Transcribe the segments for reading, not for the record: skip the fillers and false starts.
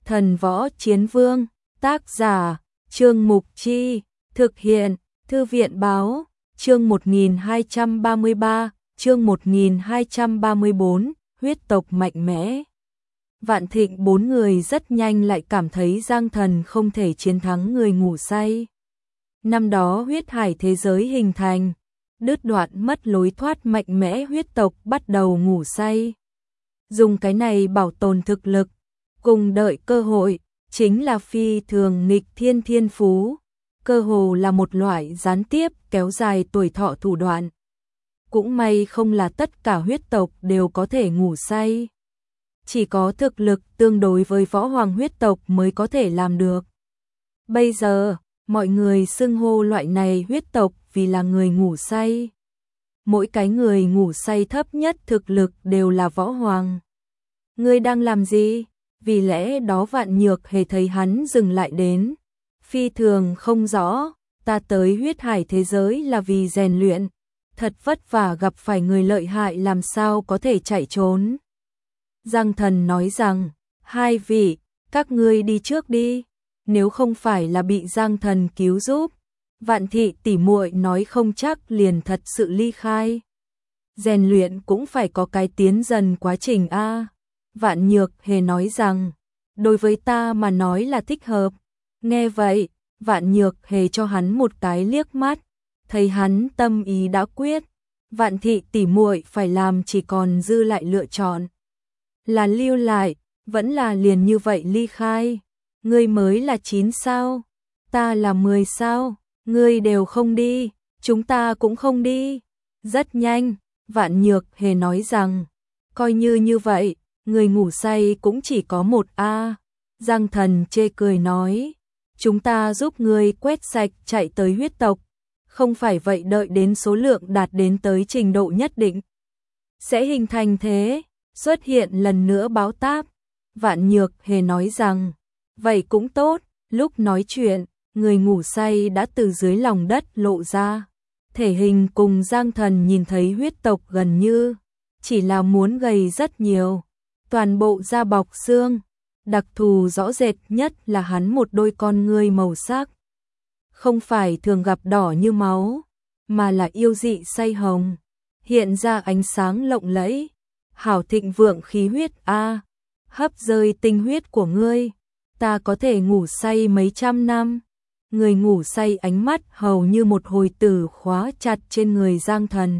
Thần Võ Chiến Vương, tác giả, Trương Mục Chi, thực hiện, Thư viện Báo, chương 1233, chương 1234, huyết tộc mạnh mẽ. Vạn Thịnh bốn người rất nhanh lại cảm thấy Giang Thần không thể chiến thắng người ngủ say. Năm đó huyết hải thế giới hình thành, đứt đoạn mất lối thoát mạnh mẽ huyết tộc bắt đầu ngủ say. Dùng cái này bảo tồn thực lực, cùng đợi cơ hội, chính là phi thường nghịch thiên thiên phú, cơ hồ là một loại gián tiếp kéo dài tuổi thọ thủ đoạn. Cũng may không là tất cả huyết tộc đều có thể ngủ say. Chỉ có thực lực tương đối với võ hoàng huyết tộc mới có thể làm được. Bây giờ, mọi người xưng hô loại này huyết tộc vì là người ngủ say. Mỗi cái người ngủ say thấp nhất thực lực đều là võ hoàng. Ngươi đang làm gì? Vì lẽ đó Vạn Nhược Hề thấy hắn dừng lại đến. Phi thường không rõ, ta tới huyết hải thế giới là vì rèn luyện. Thật vất vả gặp phải người lợi hại làm sao có thể chạy trốn. Giang Thần nói rằng, hai vị, các ngươi đi trước đi. Nếu không phải là bị Giang Thần cứu giúp, Vạn Thị tỉ muội nói không chắc liền thật sự ly khai. Rèn luyện cũng phải có cái tiến dần quá trình a. Vạn Nhược Hề nói rằng, đối với ta mà nói là thích hợp. Nghe vậy, Vạn Nhược Hề cho hắn một cái liếc mắt, thấy hắn tâm ý đã quyết, Vạn Thị tỉ muội phải làm chỉ còn dư lại lựa chọn. Là lưu lại, vẫn là liền như vậy ly khai. Ngươi mới là 9 sao, ta là 10 sao, ngươi đều không đi, chúng ta cũng không đi. Rất nhanh, Vạn Nhược Hề nói rằng, coi như vậy, người ngủ say cũng chỉ có một a. Giang Thần chê cười nói, chúng ta giúp ngươi quét sạch chạy tới huyết tộc, không phải vậy đợi đến số lượng đạt đến tới trình độ nhất định. Sẽ hình thành thế, xuất hiện lần nữa báo táp. Vạn Nhược Hề nói rằng, vậy cũng tốt, lúc nói chuyện, người ngủ say đã từ dưới lòng đất lộ ra. Thể hình cùng Giang Thần nhìn thấy huyết tộc gần như, chỉ là muốn gầy rất nhiều. Toàn bộ da bọc xương, đặc thù rõ rệt nhất là hắn một đôi con ngươi màu sắc. Không phải thường gặp đỏ như máu, mà là yêu dị say hồng, hiện ra ánh sáng lộng lẫy. Hảo thịnh vượng khí huyết a, hấp rơi tinh huyết của ngươi, ta có thể ngủ say mấy trăm năm. Người ngủ say ánh mắt hầu như một hồi tử khóa chặt trên người Giang Thần.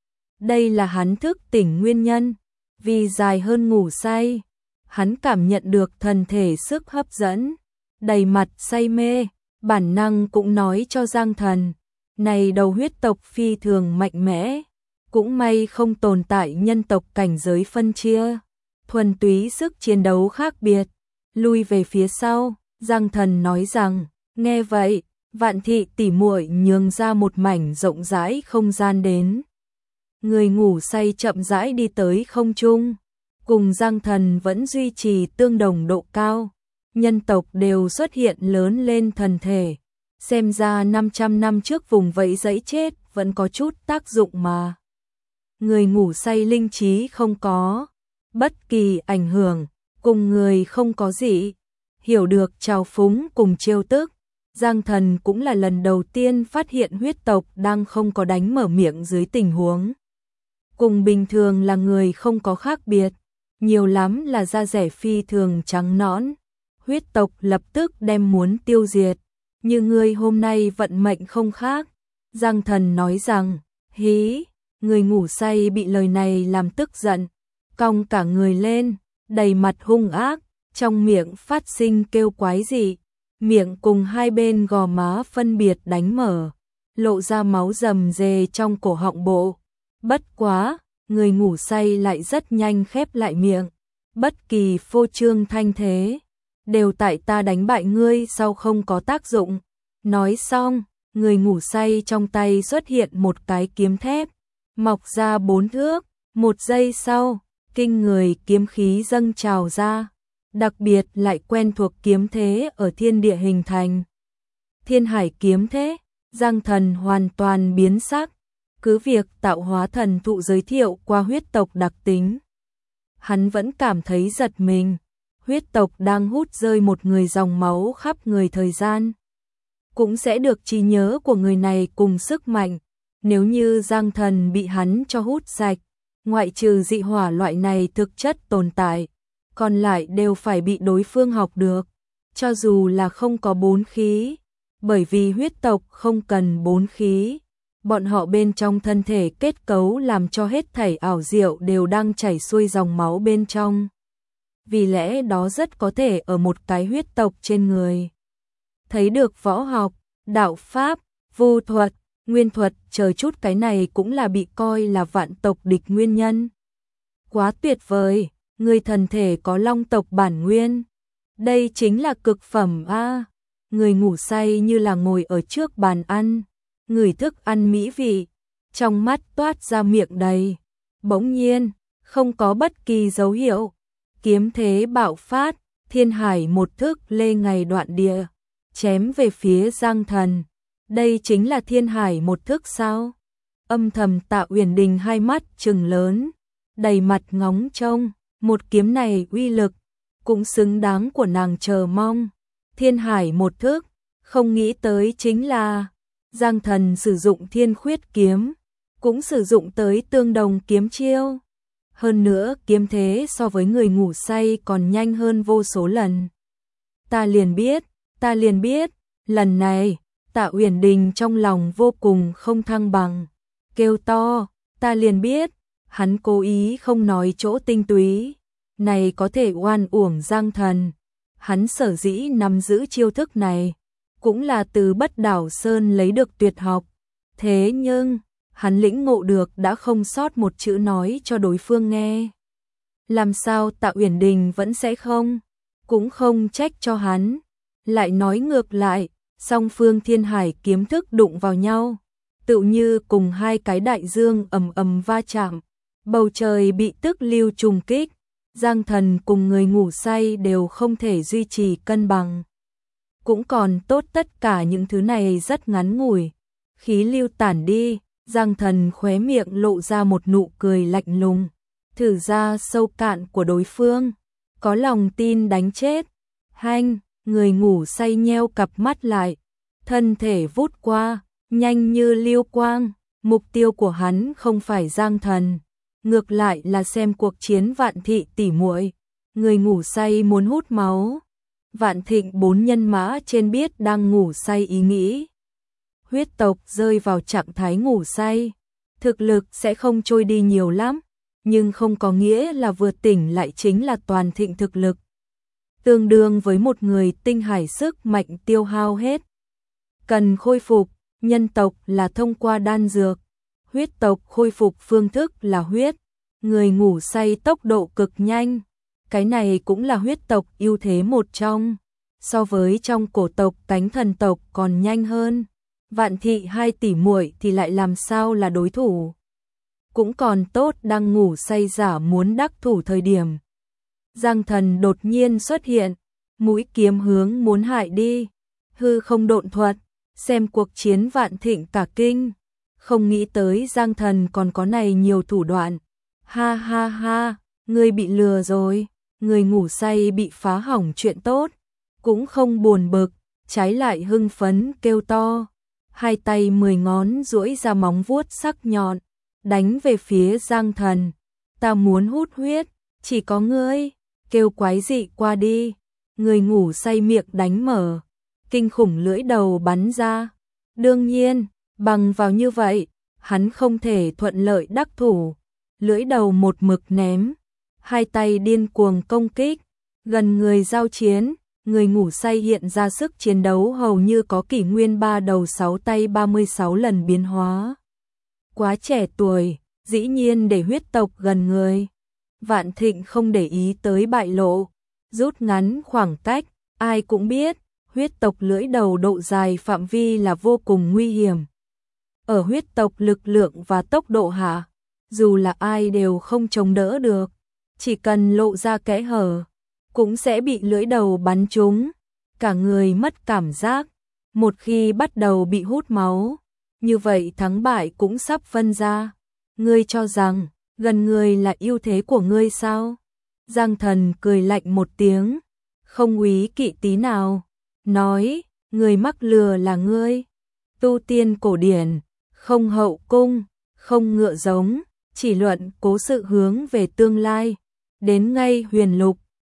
Đây là hắn thức tỉnh nguyên nhân, vì dài hơn ngủ say, hắn cảm nhận được thân thể sức hấp dẫn, đầy mặt say mê, bản năng cũng nói cho Giang Thần, này đầu huyết tộc phi thường mạnh mẽ. Cũng may không tồn tại nhân tộc cảnh giới phân chia, thuần túy sức chiến đấu khác biệt. Lui về phía sau, Giang Thần nói rằng, nghe vậy, Vạn Thị tỉ muội nhường ra một mảnh rộng rãi không gian đến. Người ngủ say chậm rãi đi tới không trung, cùng Giang Thần vẫn duy trì tương đồng độ cao. Nhân tộc đều xuất hiện lớn lên thần thể, xem ra 500 năm trước vùng vẫy dãy chết vẫn có chút tác dụng mà. Người ngủ say linh trí không có bất kỳ ảnh hưởng, cùng người không có gì, hiểu được trào phúng cùng trêu tức. Giang Thần cũng là lần đầu tiên phát hiện huyết tộc đang không có đánh mở miệng dưới tình huống. Cùng bình thường là người không có khác biệt, nhiều lắm là da rẻ phi thường trắng nõn. Huyết tộc lập tức đem muốn tiêu diệt, như người hôm nay vận mệnh không khác. Giang Thần nói rằng, hí. Người ngủ say bị lời này làm tức giận, cong cả người lên, đầy mặt hung ác, trong miệng phát sinh kêu quái dị, miệng cùng hai bên gò má phân biệt đánh mở, lộ ra máu rầm rề trong cổ họng bộ. Bất quá, người ngủ say lại rất nhanh khép lại miệng, bất kỳ phô trương thanh thế, đều tại ta đánh bại ngươi sau không có tác dụng. Nói xong, người ngủ say trong tay xuất hiện một cái kiếm thép, mọc ra 4 thước, 1 giây sau, kinh người kiếm khí dâng trào ra, đặc biệt lại quen thuộc kiếm thế ở thiên địa hình thành. Thiên hải kiếm thế, Giang Thần hoàn toàn biến sắc, cứ việc tạo hóa thần thụ giới thiệu qua huyết tộc đặc tính. Hắn vẫn cảm thấy giật mình, huyết tộc đang hút rơi một người dòng máu khắp người thời gian, cũng sẽ được trí nhớ của người này cùng sức mạnh. Nếu như Giang Thần bị hắn cho hút sạch, ngoại trừ dị hỏa loại này thực chất tồn tại, còn lại đều phải bị đối phương học được, cho dù là không có 4 khí, bởi vì huyết tộc không cần 4 khí. Bọn họ bên trong thân thể kết cấu làm cho hết thảy ảo diệu đều đang chảy xuôi dòng máu bên trong. Vì lẽ đó rất có thể ở một cái huyết tộc trên người thấy được võ học, đạo pháp, vu thuật, nguyên thuật, chờ chút cái này cũng là bị coi là vạn tộc địch nguyên nhân. Quá tuyệt vời, người thần thể có long tộc bản nguyên. Đây chính là cực phẩm a. Người ngủ say như là ngồi ở trước bàn ăn, ngửi thức ăn mỹ vị, trong mắt toát ra miệng đầy. Bỗng nhiên, không có bất kỳ dấu hiệu, kiếm thế bạo phát, thiên hải một thức lê ngày đoạn địa, chém về phía Giang Thần. Đây chính là thiên hải một thức sao? Âm thầm Tạ Uyển Đình hai mắt trừng lớn, đầy mặt ngóng trông, một kiếm này uy lực, cũng xứng đáng của nàng chờ mong. Thiên hải một thức, không nghĩ tới chính là Giang Thần sử dụng thiên khuyết kiếm, cũng sử dụng tới tương đồng kiếm chiêu. Hơn nữa kiếm thế so với người ngủ say còn nhanh hơn vô số lần. Ta liền biết, lần này, Tạ Uyển Đình trong lòng vô cùng không thăng bằng, kêu to, ta liền biết, hắn cố ý không nói chỗ tinh túy, này có thể oan uổng Giang Thần. Hắn sở dĩ nắm giữ chiêu thức này, cũng là từ Bất Đảo Sơn lấy được tuyệt học, thế nhưng hắn lĩnh ngộ được đã không sót một chữ nói cho đối phương nghe. Làm sao Tạ Uyển Đình vẫn sẽ không, cũng không trách cho hắn, lại nói ngược lại, song phương thiên hải kiếm thức đụng vào nhau, tựu như cùng hai cái đại dương ầm ầm va chạm, bầu trời bị tức lưu trùng kích, Giang Thần cùng người ngủ say đều không thể duy trì cân bằng. Cũng còn tốt tất cả những thứ này rất ngắn ngủi, khí lưu tản đi, Giang Thần khóe miệng lộ ra một nụ cười lạnh lùng, thử ra sâu cạn của đối phương, có lòng tin đánh chết. Hanh, người ngủ say nheo cặp mắt lại, thân thể vút qua, nhanh như lưu quang, mục tiêu của hắn không phải Giang Thần, ngược lại là xem cuộc chiến Vạn Thị tỉ muội. Người ngủ say muốn hút máu, Vạn Thịnh 4 nhân mã trên biết đang ngủ say ý nghĩ. Huyết tộc rơi vào trạng thái ngủ say, thực lực sẽ không trôi đi nhiều lắm, nhưng không có nghĩa là vừa tỉnh lại chính là toàn thịnh thực lực. Tương đương với một người tinh hải sức mạnh tiêu hao hết. Cần khôi phục, nhân tộc là thông qua đan dược, huyết tộc khôi phục phương thức là huyết, người ngủ say tốc độ cực nhanh. Cái này cũng là huyết tộc ưu thế một trong, so với trong cổ tộc cánh thần tộc còn nhanh hơn. Vạn Thị hai tỷ muội thì lại làm sao là đối thủ. Cũng còn tốt đang ngủ say giả muốn đắc thủ thời điểm. Giang Thần đột nhiên xuất hiện, mũi kiếm hướng muốn hại đi, hư không độn thuật, xem cuộc chiến Vạn Thịnh cả kinh, không nghĩ tới Giang Thần còn có này nhiều thủ đoạn. Ha ha ha, ngươi bị lừa rồi, người ngủ say bị phá hỏng chuyện tốt, cũng không buồn bực, trái lại hưng phấn kêu to, hai tay 10 ngón duỗi ra móng vuốt sắc nhọn, đánh về phía Giang Thần. Ta muốn hút huyết, chỉ có ngươi, kêu quái dị qua đi. Người ngủ say miệng đánh mở, kinh khủng lưỡi đầu bắn ra. Đương nhiên, bằng vào như vậy, hắn không thể thuận lợi đắc thủ. Lưỡi đầu một mực ném, hai tay điên cuồng công kích, gần người giao chiến, người ngủ say hiện ra sức chiến đấu hầu như có kỷ nguyên 3 đầu 6 tay 36 lần biến hóa. Quá trẻ tuổi, dĩ nhiên để huyết tộc gần người. Vạn Thịnh không để ý tới bại lộ, rút ngắn khoảng cách, ai cũng biết, huyết tộc lưỡi đầu độ dài phạm vi là vô cùng nguy hiểm. Ở huyết tộc lực lượng và tốc độ hạ, dù là ai đều không chống đỡ được, chỉ cần lộ ra kẽ hở, cũng sẽ bị lưỡi đầu bắn trúng, cả người mất cảm giác. Một khi bắt đầu bị hút máu, như vậy thắng bại cũng sắp phân ra. Ngươi cho rằng, gần người là ưu thế của ngươi sao? Giang Thần cười lạnh một tiếng, không úy kỵ tí nào, nói, người mắc lừa là ngươi. Tu tiên cổ điển, không hậu cung, không ngựa giống, chỉ luận cố sự hướng về tương lai. Đến ngay huyền lục,